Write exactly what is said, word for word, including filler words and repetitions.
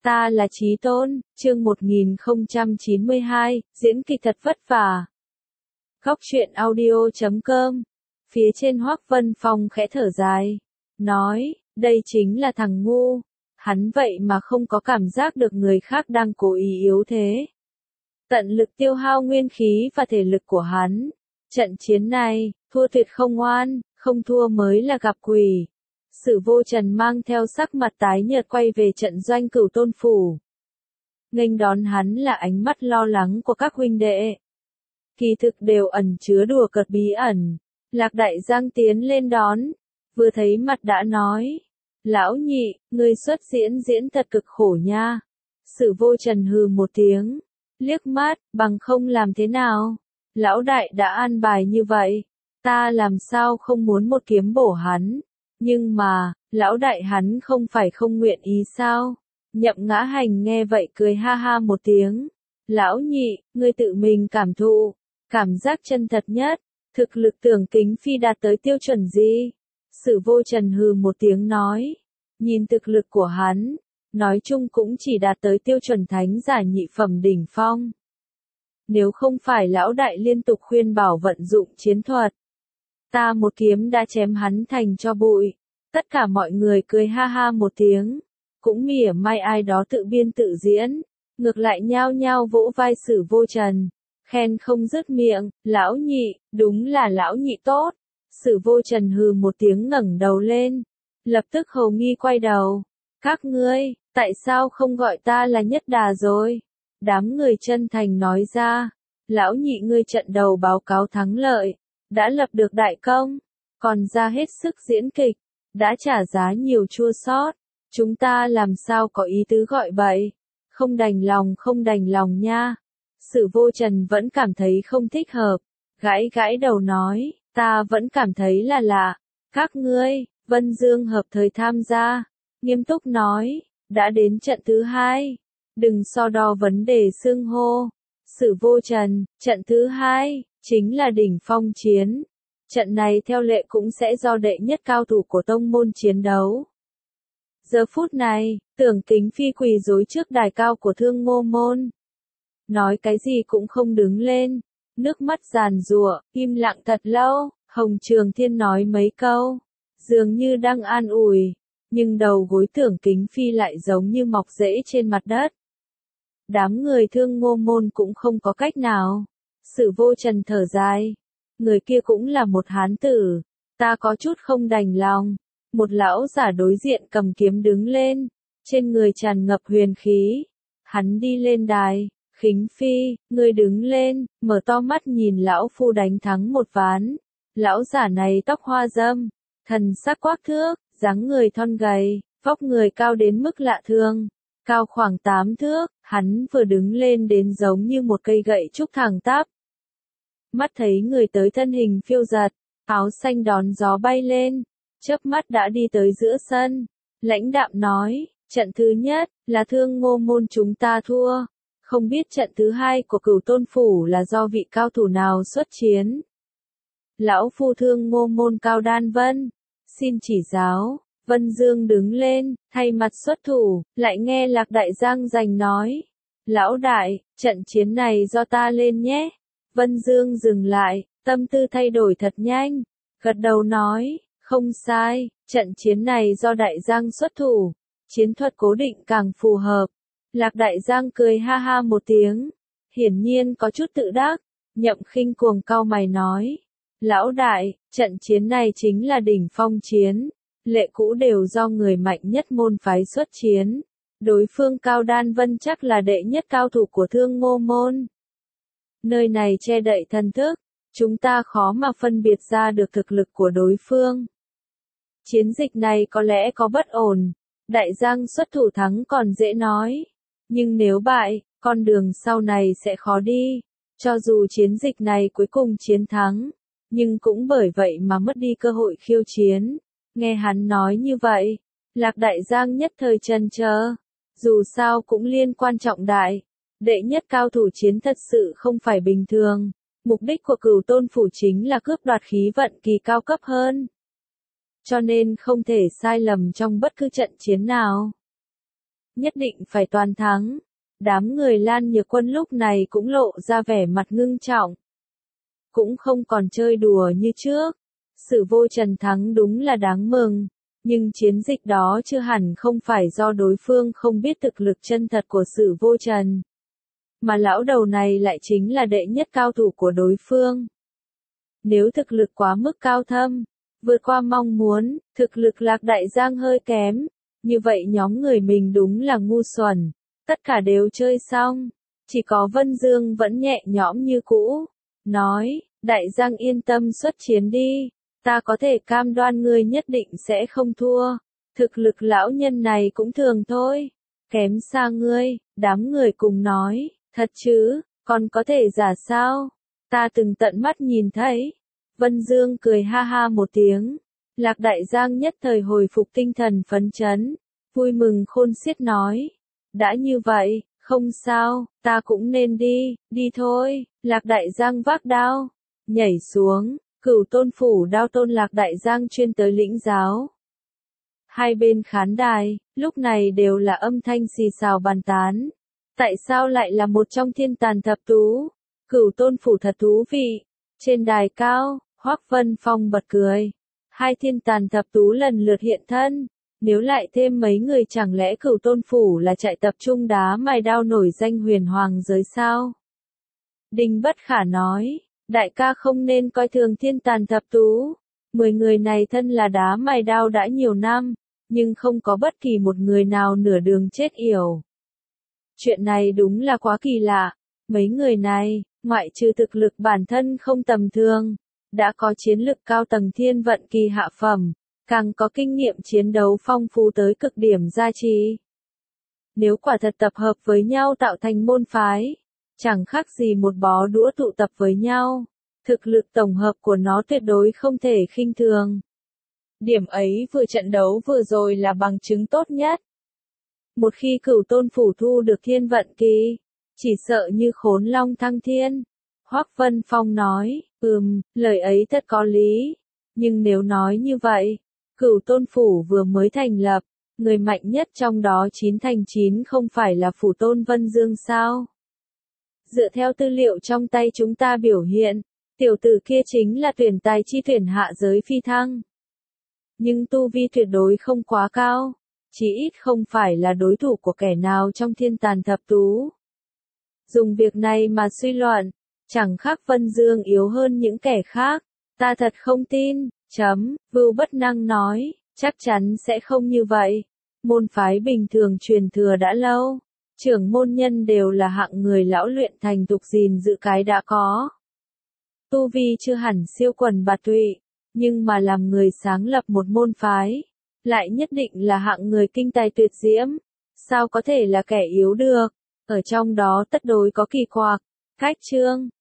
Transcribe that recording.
Ta là Chí Tôn, chương một nghìn không trăm chín mươi hai, diễn kịch thật vất vả. Góc truyện audio chấm com. Phía trên Hoắc Vân Phong khẽ thở dài, nói, đây chính là thằng ngu. Hắn vậy mà không có cảm giác được người khác đang cố ý yếu thế. Tận lực tiêu hao nguyên khí và thể lực của hắn. Trận chiến này, thua tuyệt không oan, không thua mới là gặp quỷ. Sử Vô Trần mang theo sắc mặt tái nhợt quay về trận doanh Cửu Tôn phủ. Nghênh đón hắn là ánh mắt lo lắng của các huynh đệ. Kỳ thực đều ẩn chứa đùa cợt bí ẩn. Lạc Đại Giang tiến lên đón, vừa thấy mặt đã nói, lão nhị, ngươi xuất diễn diễn thật cực khổ nha. Sử Vô Trần hừ một tiếng, liếc mắt, bằng không làm thế nào? Lão đại đã an bài như vậy, ta làm sao không muốn một kiếm bổ hắn? Nhưng mà, lão đại hắn không phải không nguyện ý sao? Nhậm Ngã Hành nghe vậy cười ha ha một tiếng. Lão nhị, ngươi tự mình cảm thụ, cảm giác chân thật nhất, thực lực Tưởng Kính Phi đạt tới tiêu chuẩn gì? Sử Vô Trần hừ một tiếng nói, nhìn thực lực của hắn, nói chung cũng chỉ đạt tới tiêu chuẩn thánh giả nhị phẩm đỉnh phong. Nếu không phải lão đại liên tục khuyên bảo vận dụng chiến thuật, ta một kiếm đã chém hắn thành cho bụi. Tất cả mọi người cười ha ha một tiếng, cũng mỉa mai ai đó tự biên tự diễn, ngược lại nhao nhao vỗ vai Sử Vô Trần, khen không dứt miệng, lão nhị, đúng là lão nhị tốt. Sử Vô Trần hừ một tiếng ngẩng đầu lên, lập tức hầu nghi quay đầu, các ngươi, tại sao không gọi ta là Nhất Đà rồi? Đám người chân thành nói ra, lão nhị ngươi trận đầu báo cáo thắng lợi, đã lập được đại công, còn ra hết sức diễn kịch, đã trả giá nhiều chua xót, chúng ta làm sao có ý tứ gọi vậy? Không đành lòng không đành lòng nha. Sử Vô Trần vẫn cảm thấy không thích hợp, gãi gãi đầu nói, ta vẫn cảm thấy là lạ. Các ngươi, Vân Dương hợp thời tham gia, nghiêm túc nói, đã đến trận thứ hai, đừng so đo vấn đề xưng hô. Sử Vô Trần, trận thứ hai, chính là đỉnh phong chiến. Trận này theo lệ cũng sẽ do đệ nhất cao thủ của tông môn chiến đấu. Giờ phút này, Tưởng Kính Phi quỳ rối trước đài cao của Thương Ngô môn. Nói cái gì cũng không đứng lên, nước mắt giàn giụa, im lặng thật lâu. Hồng Trường Thiên nói mấy câu, dường như đang an ủi, nhưng đầu gối Tưởng Kính Phi lại giống như mọc rễ trên mặt đất. Đám người Thương Ngô môn cũng không có cách nào. Sử Vô Trần thở dài, người kia cũng là một hán tử, ta có chút không đành lòng. Một lão giả đối diện cầm kiếm đứng lên, trên người tràn ngập huyền khí. Hắn đi lên đài, Kính Phi, ngươi đứng lên, mở to mắt nhìn lão phu đánh thắng một ván. Lão giả này tóc hoa râm, thần sắc quắc thước, dáng người thon gầy, vóc người cao đến mức lạ thường, cao khoảng tám thước, hắn vừa đứng lên đến giống như một cây gậy trúc thẳng tắp. Mắt thấy người tới thân hình phiêu giật, áo xanh đón gió bay lên, chớp mắt đã đi tới giữa sân, lãnh đạm nói, trận thứ nhất, là Thương Ngô môn chúng ta thua, không biết trận thứ hai của Cửu Tôn phủ là do vị cao thủ nào xuất chiến. Lão phu Thương Ngô môn Cao Đan Vân, xin chỉ giáo. Vân Dương đứng lên, thay mặt xuất thủ, lại nghe Lạc Đại Giang giành nói, lão đại, trận chiến này do ta lên nhé. Vân Dương dừng lại, tâm tư thay đổi thật nhanh, gật đầu nói, không sai, trận chiến này do Đại Giang xuất thủ, chiến thuật cố định càng phù hợp. Lạc Đại Giang cười ha ha một tiếng, hiển nhiên có chút tự đắc. Nhậm Khinh cuồng cau mày nói, lão đại, trận chiến này chính là đỉnh phong chiến, lệ cũ đều do người mạnh nhất môn phái xuất chiến, đối phương Cao Đan Vân chắc là đệ nhất cao thủ của Thương Ngô môn. Nơi này che đậy thần thức, chúng ta khó mà phân biệt ra được thực lực của đối phương. Chiến dịch này có lẽ có bất ổn, Đại Giang xuất thủ thắng còn dễ nói, nhưng nếu bại, con đường sau này sẽ khó đi. Cho dù chiến dịch này cuối cùng chiến thắng, nhưng cũng bởi vậy mà mất đi cơ hội khiêu chiến. Nghe hắn nói như vậy, Lạc Đại Giang nhất thời chần chờ, dù sao cũng liên quan trọng đại. Đệ nhất cao thủ chiến thật sự không phải bình thường, mục đích của Cửu Tôn phủ chính là cướp đoạt khí vận kỳ cao cấp hơn. Cho nên không thể sai lầm trong bất cứ trận chiến nào. nhất định phải toàn thắng. Đám người Lan Nhược Quân lúc này cũng lộ ra vẻ mặt ngưng trọng. Cũng không còn chơi đùa như trước. Sử Vô Trần thắng đúng là đáng mừng, nhưng chiến dịch đó chưa hẳn không phải do đối phương không biết thực lực chân thật của Sử Vô Trần. Mà lão đầu này lại chính là đệ nhất cao thủ của đối phương. Nếu thực lực quá mức cao thâm, vượt qua mong muốn, thực lực Lạc Đại Giang hơi kém, như vậy nhóm người mình đúng là ngu xuẩn, tất cả đều chơi xong. Chỉ có Vân Dương vẫn nhẹ nhõm như cũ, nói, Đại Giang yên tâm xuất chiến đi, ta có thể cam đoan ngươi nhất định sẽ không thua, thực lực lão nhân này cũng thường thôi, kém xa ngươi, đám người cùng nói, thật chứ, còn có thể giả sao, ta từng tận mắt nhìn thấy. Vân Dương cười ha ha một tiếng, Lạc Đại Giang nhất thời hồi phục tinh thần phấn chấn, vui mừng khôn xiết nói, đã như vậy, không sao, ta cũng nên đi, đi thôi. Lạc Đại Giang vác đao, nhảy xuống, Cửu Tôn phủ đao tôn Lạc Đại Giang chuyên tới lĩnh giáo. Hai bên khán đài, lúc này đều là âm thanh xì xào bàn tán. Tại sao lại là một trong thiên tàn thập tú? Cửu Tôn phủ thật thú vị. Trên đài cao, Hoắc Vân Phong bật cười. Hai thiên tàn thập tú lần lượt hiện thân. Nếu lại thêm mấy người chẳng lẽ Cửu Tôn phủ là trại tập trung đá mài đao nổi danh huyền hoàng giới sao? Đinh Bất Khả nói, đại ca không nên coi thường thiên tàn thập tú. Mười người này thân là đá mài đao đã nhiều năm, nhưng không có bất kỳ một người nào nửa đường chết yểu. Chuyện này đúng là quá kỳ lạ. Mấy người này, ngoại trừ thực lực bản thân không tầm thường, đã có chiến lực cao tầng thiên vận kỳ hạ phẩm, càng có kinh nghiệm chiến đấu phong phú tới cực điểm gia trì. Nếu quả thật tập hợp với nhau tạo thành môn phái, chẳng khác gì một bó đũa tụ tập với nhau, thực lực tổng hợp của nó tuyệt đối không thể khinh thường. Điểm ấy vừa trận đấu vừa rồi là bằng chứng tốt nhất. Một khi Cửu Tôn phủ thu được thiên vận kỳ, chỉ sợ như khốn long thăng thiên. Hoắc Vân Phong nói, ừm, lời ấy thật có lý. Nhưng nếu nói như vậy, Cửu Tôn phủ vừa mới thành lập, người mạnh nhất trong đó chín thành chín không phải là phủ tôn Vân Dương sao? Dựa theo tư liệu trong tay chúng ta biểu hiện, tiểu tử kia chính là tuyển tài chi tuyển hạ giới phi thăng. Nhưng tu vi tuyệt đối không quá cao, chỉ ít không phải là đối thủ của kẻ nào trong thiên tàn thập tú. Dùng việc này mà suy luận, chẳng khác Vân Dương yếu hơn những kẻ khác, ta thật không tin, chấm, Vưu Bất Năng nói, chắc chắn sẽ không như vậy. Môn phái bình thường truyền thừa đã lâu, trưởng môn nhân đều là hạng người lão luyện thành tục gìn giữ cái đã có. Tu vi chưa hẳn siêu quần bạt tụy, nhưng mà làm người sáng lập một môn phái, lại nhất định là hạng người kinh tài tuyệt diễm, sao có thể là kẻ yếu được, ở trong đó tất đối có kỳ quặc, cách chương,